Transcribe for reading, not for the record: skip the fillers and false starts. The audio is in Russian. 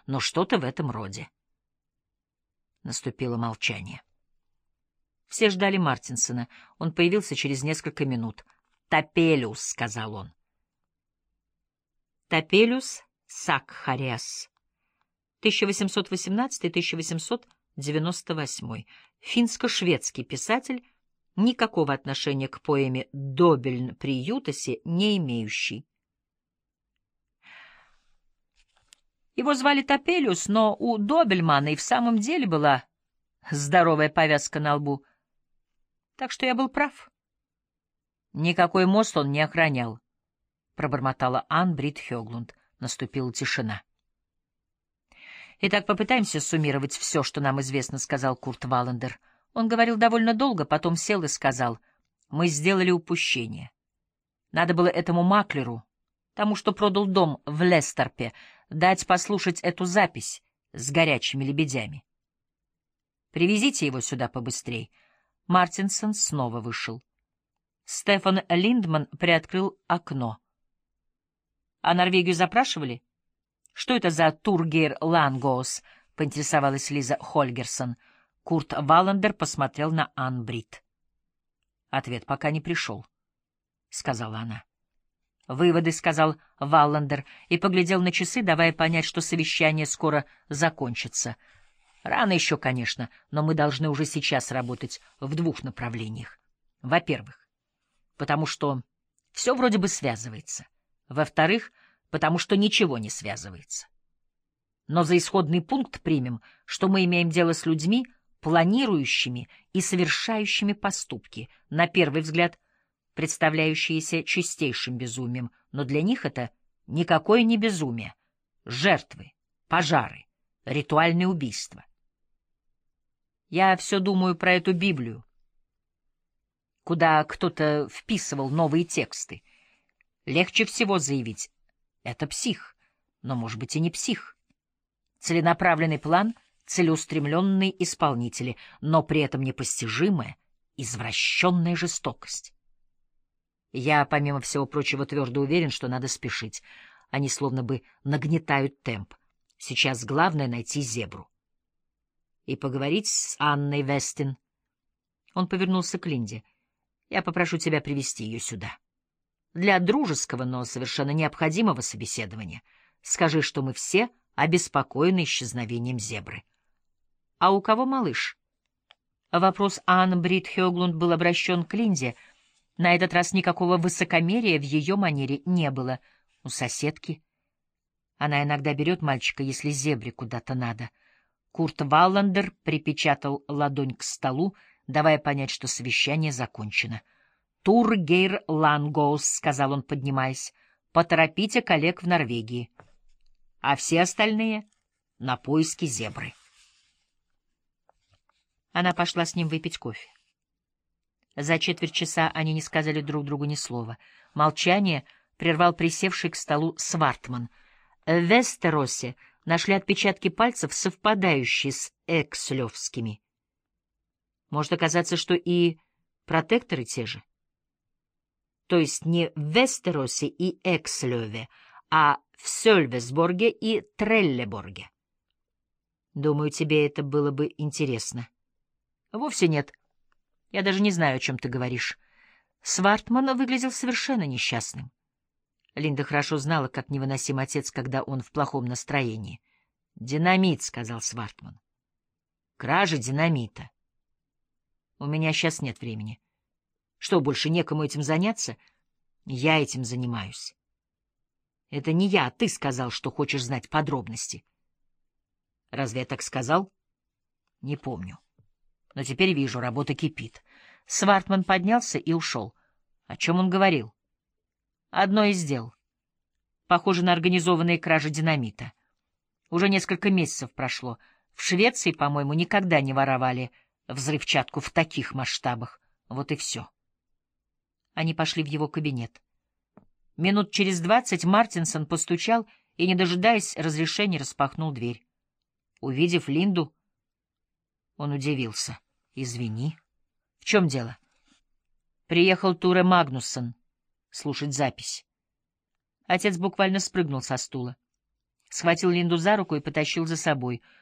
но что-то в этом роде. Наступило молчание. Все ждали Мартинсона. Он появился через несколько минут. «Топелиус», — сказал он. Топелиус Сакхариас, 1818-1898. Финско-шведский писатель, никакого отношения к поэме «Добельн при Ютасе» не имеющий. Его звали Топелиус, но у Добельмана и в самом деле была здоровая повязка на лбу. Так что я был прав. Никакой мост он не охранял, — пробормотала Анн-Брит Хёглунд. Наступила тишина. «Итак, попытаемся суммировать все, что нам известно», — сказал Курт Валлендер. Он говорил довольно долго, потом сел и сказал: «Мы сделали упущение. Надо было этому маклеру, тому, что продал дом в Лестерпе, дать послушать эту запись с горячими лебедями. Привезите его сюда побыстрей». Мартинсон снова вышел. Стефан Линдман приоткрыл окно. «А Норвегию запрашивали? Что это за Тургейр Лангоос?» — поинтересовалась Лиза Хольгерсон. Курт Валлендер посмотрел на Анн-Брит. «Ответ пока не пришел», — сказала она. «Выводы», — сказал Валлендер и поглядел на часы, давая понять, что совещание скоро закончится. «Рано еще, конечно, но мы должны уже сейчас работать в двух направлениях. Во-первых, потому что все вроде бы связывается. Во-вторых, потому что ничего не связывается. Но за исходный пункт примем, что мы имеем дело с людьми, планирующими и совершающими поступки, на первый взгляд, представляющиеся чистейшим безумием, но для них это никакое не безумие. Жертвы, пожары, ритуальные убийства. Я все думаю про эту Библию, куда кто-то вписывал новые тексты. Легче всего заявить: это псих, но, может быть, и не псих. Целенаправленный план, целеустремленные исполнители, но при этом непостижимая, извращенная жестокость. Я, помимо всего прочего, твердо уверен, что надо спешить. Они словно бы нагнетают темп. Сейчас главное — найти зебру. И поговорить с Анной Вестин. Он повернулся к Линде. Я попрошу тебя привести ее сюда. Для дружеского, но совершенно необходимого собеседования. Скажи, что мы все обеспокоены исчезновением зебры. — А у кого малыш? Вопрос Анн-Брит Хёглунд был обращен к Линде. На этот раз никакого высокомерия в ее манере не было. У соседки. Она иногда берет мальчика, если зебре куда-то надо. Курт Валлендер припечатал ладонь к столу, давая понять, что совещание закончено. «Тургейр Лангоус», — сказал он, поднимаясь, — «поторопите коллег в Норвегии, а все остальные — на поиски зебры». Она пошла с ним выпить кофе. За четверть часа они не сказали друг другу ни слова. Молчание прервал присевший к столу Свартман. В Вестеросе нашли отпечатки пальцев, совпадающие с экслевскими. Может оказаться, что и протекторы те же. То есть не в Вестеросе и Экслеве, а в Сёльвесборге и Треллеборге. Думаю, тебе это было бы интересно. Вовсе нет. Я даже не знаю, о чем ты говоришь. Свартман выглядел совершенно несчастным. Линда хорошо знала, как невыносим отец, когда он в плохом настроении. «Динамит», — сказал Свартман. «Кража динамита. У меня сейчас нет времени. Что, больше некому этим заняться? Я этим занимаюсь». «Это не я, а ты сказал, что хочешь знать подробности». «Разве я так сказал?» «Не помню. Но теперь вижу, работа кипит». Свартман поднялся и ушел. О чем он говорил? Одно из дел. Похоже на организованные кражи динамита. Уже несколько месяцев прошло. В Швеции, по-моему, никогда не воровали взрывчатку в таких масштабах. Вот и все. Они пошли в его кабинет. Минут через 20 Мартинсон постучал и, не дожидаясь разрешения, распахнул дверь. Увидев Линду, он удивился. «Извини. В чем дело?» «Приехал Туре Магнуссон слушать запись». Отец буквально спрыгнул со стула. схватил Линду за руку и потащил за собой.